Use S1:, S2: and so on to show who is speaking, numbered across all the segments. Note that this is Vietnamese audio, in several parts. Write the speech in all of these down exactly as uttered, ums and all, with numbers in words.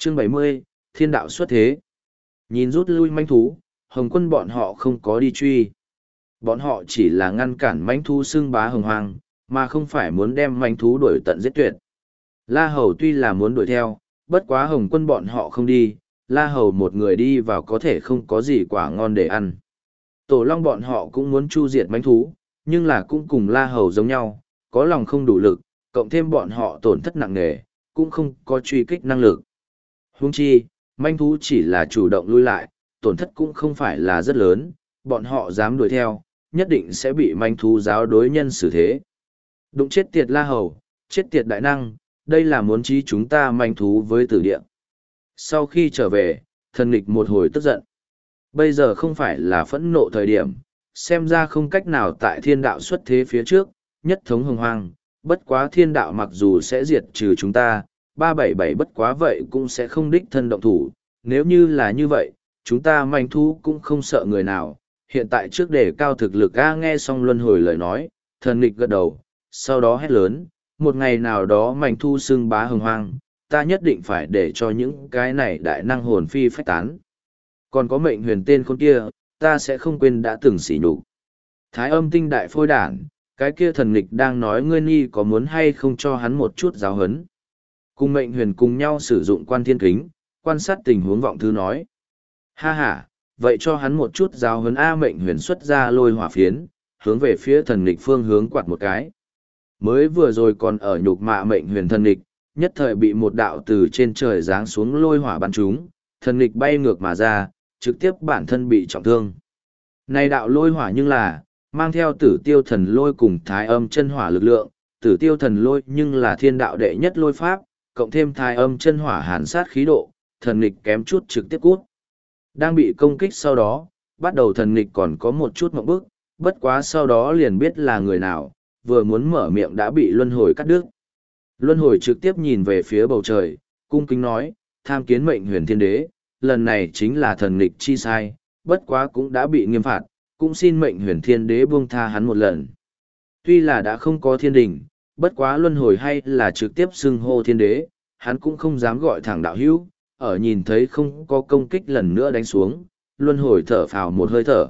S1: Chương bảy mươi, Thiên đạo xuất thế. Nhìn rút lui manh thú, Hồng quân bọn họ không có đi truy. Bọn họ chỉ là ngăn cản manh thú xưng bá hồng hoang, mà không phải muốn đem manh thú đuổi tận giết tuyệt. La Hầu tuy là muốn đuổi theo, bất quá Hồng quân bọn họ không đi, La Hầu một người đi vào có thể không có gì quả ngon để ăn. Tổ Long bọn họ cũng muốn chu diệt manh thú, nhưng là cũng cùng La Hầu giống nhau, có lòng không đủ lực, cộng thêm bọn họ tổn thất nặng nề, cũng không có truy kích năng lực. Huống chi, manh thú chỉ là chủ động lui lại, tổn thất cũng không phải là rất lớn, bọn họ dám đuổi theo, nhất định sẽ bị manh thú giáo đối nhân xử thế. Đụng chết tiệt La Hầu, chết tiệt đại năng, đây là muốn trí chúng ta manh thú với tử địa. Sau khi trở về, thần nghịch một hồi tức giận. Bây giờ không phải là phẫn nộ thời điểm, xem ra không cách nào tại thiên đạo xuất thế phía trước, nhất thống hồng hoang, bất quá thiên đạo mặc dù sẽ diệt trừ chúng ta, ba bảy bảy bất quá vậy cũng sẽ không đích thân động thủ, nếu như là như vậy, chúng ta manh thú cũng không sợ người nào, hiện tại trước đề cao thực lực A. Nghe xong luân hồi lời nói, thần nghịch gật đầu, sau đó hét lớn, một ngày nào đó manh thú xưng bá hồng hoang, ta nhất định phải để cho những cái này đại năng hồn phi phách tán. Còn có mệnh huyền tên con kia, ta sẽ không quên đã từng sỉ nhục. Thái âm tinh đại phôi đản, cái kia thần nghịch đang nói ngươi nhi có muốn hay không cho hắn một chút giáo hấn. Cùng mệnh huyền cùng nhau sử dụng quan thiên kính, quan sát tình huống vọng thư nói. Ha ha, vậy cho hắn một chút giáo hấn A. Mệnh huyền xuất ra lôi hỏa phiến, hướng về phía thần nghịch phương hướng quạt một cái. Mới vừa rồi còn ở nhục mạ mệnh huyền thần nghịch, nhất thời bị một đạo từ trên trời giáng xuống lôi hỏa bắn trúng, thần nghịch bay ngược mà ra, trực tiếp bản thân bị trọng thương. Này đạo lôi hỏa nhưng là, mang theo tử tiêu thần lôi cùng thái âm chân hỏa lực lượng, tử tiêu thần lôi nhưng là thiên đạo đệ nhất lôi pháp, cộng thêm thái âm chân hỏa hàn sát khí độ, thần nghịch kém chút trực tiếp cút. Đang bị công kích sau đó, bắt đầu thần nghịch còn có một chút mộng bức, bất quá sau đó liền biết là người nào, vừa muốn mở miệng đã bị luân hồi cắt đứt. Luân hồi trực tiếp nhìn về phía bầu trời, cung kính nói, tham kiến mệnh huyền thiên đế, lần này chính là thần nghịch chi sai, bất quá cũng đã bị nghiêm phạt, cũng xin mệnh huyền thiên đế buông tha hắn một lần. Tuy là đã không có thiên đình, bất quá luân hồi hay là trực tiếp xưng hô thiên đế, hắn cũng không dám gọi thẳng đạo hữu, ở nhìn thấy không có công kích lần nữa đánh xuống, luân hồi thở phào một hơi thở.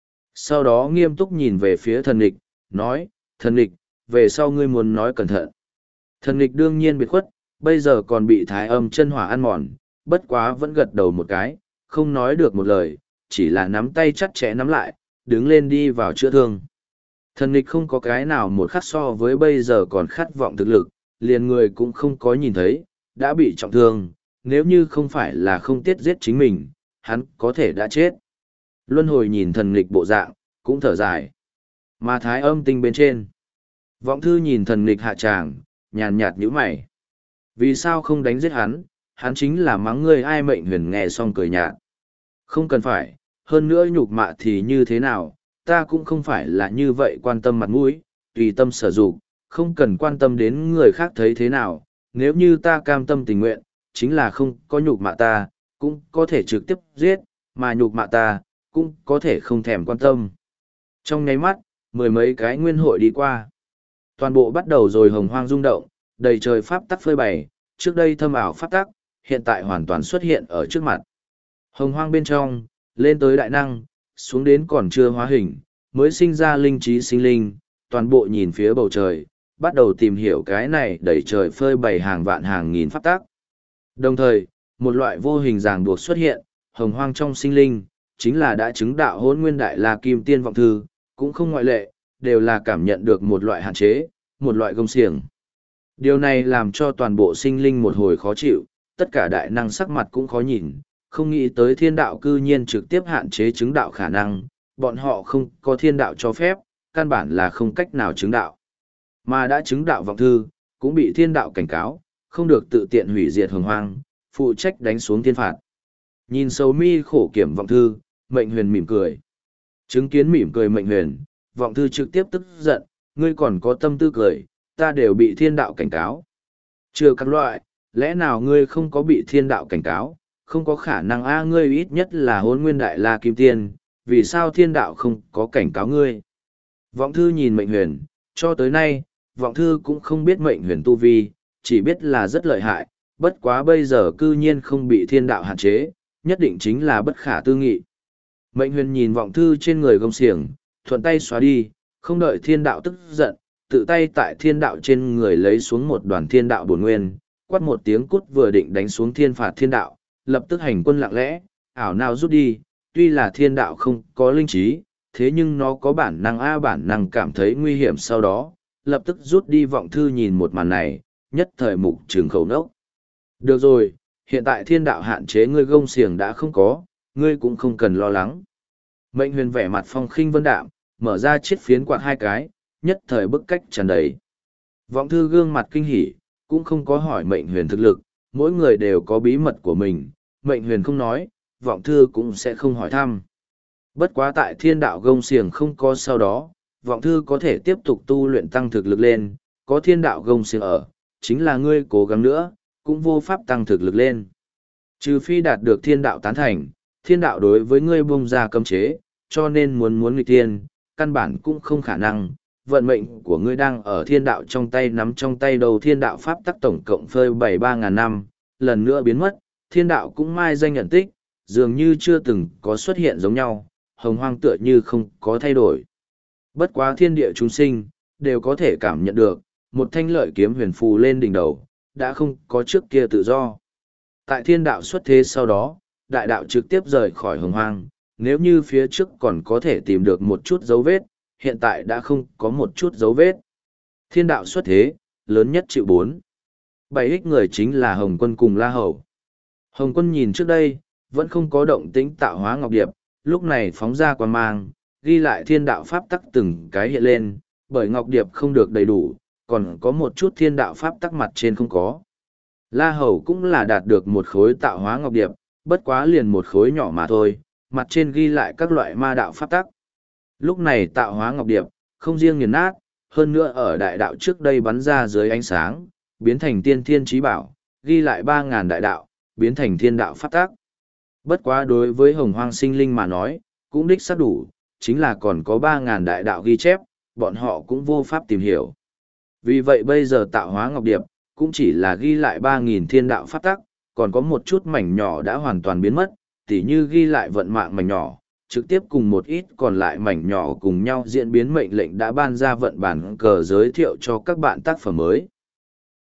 S1: Sau đó nghiêm túc nhìn về phía thần nghịch, nói, thần nghịch, về sau ngươi muốn nói cẩn thận. Thần nghịch đương nhiên biệt khuất, bây giờ còn bị thái âm chân hỏa ăn mòn, bất quá vẫn gật đầu một cái, không nói được một lời, chỉ là nắm tay chặt chẽ nắm lại, đứng lên đi vào chữa thương. Thần nghịch không có cái nào một khắc so với bây giờ còn khát vọng thực lực, liền người cũng không có nhìn thấy, đã bị trọng thương, nếu như không phải là không tiết giết chính mình, hắn có thể đã chết. Luân hồi nhìn thần nghịch bộ dạng, cũng thở dài. Mà thái âm tinh bên trên. Vọng thư nhìn thần nghịch hạ tràng, nhàn nhạt nhíu mày. Vì sao không đánh giết hắn, hắn chính là mắng ngươi ai. Mệnh huyền nghe xong cười nhạt. Không cần phải, hơn nữa nhục mạ thì như thế nào, ta cũng không phải là như vậy quan tâm mặt mũi, tùy tâm sở dụng, không cần quan tâm đến người khác thấy thế nào, nếu như ta cam tâm tình nguyện, chính là không có nhục mạ ta, cũng có thể trực tiếp giết, mà nhục mạ ta, cũng có thể không thèm quan tâm. Trong nháy mắt, mười mấy cái nguyên hội đi qua. Toàn bộ bắt đầu rồi hồng hoang rung động, đầy trời pháp tắc phơi bày, trước đây thâm ảo pháp tắc, hiện tại hoàn toàn xuất hiện ở trước mặt. Hồng hoang bên trong, lên tới đại năng, xuống đến còn chưa hóa hình, mới sinh ra linh trí sinh linh, toàn bộ nhìn phía bầu trời, bắt đầu tìm hiểu cái này đầy trời phơi bày hàng vạn hàng nghìn pháp tắc. Đồng thời, một loại vô hình ràng buộc xuất hiện, hồng hoang trong sinh linh, chính là đã chứng đạo hôn nguyên đại la kim tiên vọng thư, cũng không ngoại lệ, đều là cảm nhận được một loại hạn chế, một loại gông xiềng. Điều này làm cho toàn bộ sinh linh một hồi khó chịu, tất cả đại năng sắc mặt cũng khó nhìn, không nghĩ tới thiên đạo cư nhiên trực tiếp hạn chế chứng đạo khả năng, bọn họ không có thiên đạo cho phép, căn bản là không cách nào chứng đạo. Mà đã chứng đạo vọng thư, cũng bị thiên đạo cảnh cáo, không được tự tiện hủy diệt hồng hoang, phụ trách đánh xuống thiên phạt. Nhìn sầu mi khổ kiểm vọng thư, mệnh huyền mỉm cười. Chứng kiến mỉm cười mệnh huyền, vọng thư trực tiếp tức giận, ngươi còn có tâm tư cười, ta đều bị thiên đạo cảnh cáo. Chưa các loại, lẽ nào ngươi không có bị thiên đạo cảnh cáo, không có khả năng a ngươi ít nhất là hôn nguyên đại la kim tiên, vì sao thiên đạo không có cảnh cáo ngươi? Vọng thư nhìn mệnh huyền, cho tới nay, vọng thư cũng không biết mệnh huyền tu vi, chỉ biết là rất lợi hại, bất quá bây giờ cư nhiên không bị thiên đạo hạn chế, nhất định chính là bất khả tư nghị. Mệnh huyền nhìn vọng thư trên người gông xiềng, thuận tay xóa đi, không đợi thiên đạo tức giận, tự tay tại thiên đạo trên người lấy xuống một đoàn thiên đạo bổn nguyên, quát một tiếng cút vừa định đánh xuống thiên phạt thiên đạo, lập tức hành quân lặng lẽ, ảo nào rút đi, tuy là thiên đạo không có linh trí, thế nhưng nó có bản năng a bản năng cảm thấy nguy hiểm sau đó, lập tức rút đi. Vọng thư nhìn một màn này, nhất thời mục trường khẩu nốc. Được rồi, hiện tại thiên đạo hạn chế ngươi gông xiềng đã không có, ngươi cũng không cần lo lắng. Mệnh huyền vẻ mặt phong khinh vân đạm, mở ra chiếc phiến quạt hai cái, nhất thời bức cách tràn đầy. Vọng thư gương mặt kinh hỉ, cũng không có hỏi mệnh huyền thực lực, mỗi người đều có bí mật của mình, mệnh huyền không nói, vọng thư cũng sẽ không hỏi thăm. Bất quá tại thiên đạo gông xiềng không có sau đó, vọng thư có thể tiếp tục tu luyện tăng thực lực lên, có thiên đạo gông xiềng ở, chính là ngươi cố gắng nữa, cũng vô pháp tăng thực lực lên. Trừ phi đạt được thiên đạo tán thành, thiên đạo đối với ngươi bung ra cấm chế, cho nên muốn muốn nghịch thiên, căn bản cũng không khả năng. Vận mệnh của ngươi đang ở thiên đạo trong tay, nắm trong tay đầu thiên đạo pháp tắc tổng cộng phơi bảy ba ngàn năm, lần nữa biến mất, thiên đạo cũng mai danh nhận tích, dường như chưa từng có xuất hiện giống nhau, hồng hoang tựa như không có thay đổi. Bất quá thiên địa chúng sinh, đều có thể cảm nhận được, một thanh lợi kiếm huyền phù lên đỉnh đầu, đã không có trước kia tự do. Tại thiên đạo xuất thế sau đó, đại đạo trực tiếp rời khỏi hồng hoang, nếu như phía trước còn có thể tìm được một chút dấu vết, hiện tại đã không có một chút dấu vết. Thiên đạo xuất thế, lớn nhất chịu bốn. Bảy ích người chính là Hồng Quân cùng La Hầu. Hồng Quân nhìn trước đây, vẫn không có động tĩnh tạo hóa ngọc điệp, lúc này phóng ra quang mang, ghi lại thiên đạo pháp tắc từng cái hiện lên, bởi ngọc điệp không được đầy đủ, còn có một chút thiên đạo pháp tắc mặt trên không có. La Hầu cũng là đạt được một khối tạo hóa ngọc điệp, bất quá liền một khối nhỏ mà thôi, mặt trên ghi lại các loại ma đạo pháp tắc. Lúc này tạo hóa ngọc điệp, không riêng nghiền nát, hơn nữa ở đại đạo trước đây bắn ra dưới ánh sáng, biến thành tiên thiên trí bảo, ghi lại ba ngàn đại đạo, biến thành thiên đạo pháp tắc. Bất quá đối với hồng hoang sinh linh mà nói, cũng đích xác đủ, chính là còn có ba ngàn đại đạo ghi chép, bọn họ cũng vô pháp tìm hiểu. Vì vậy bây giờ tạo hóa ngọc điệp, cũng chỉ là ghi lại ba nghìn thiên đạo pháp tắc, còn có một chút mảnh nhỏ đã hoàn toàn biến mất, tỉ như ghi lại vận mạng mảnh nhỏ, trực tiếp cùng một ít còn lại mảnh nhỏ cùng nhau diễn biến mệnh lệnh đã ban ra vận bản cờ giới thiệu cho các bạn tác phẩm mới.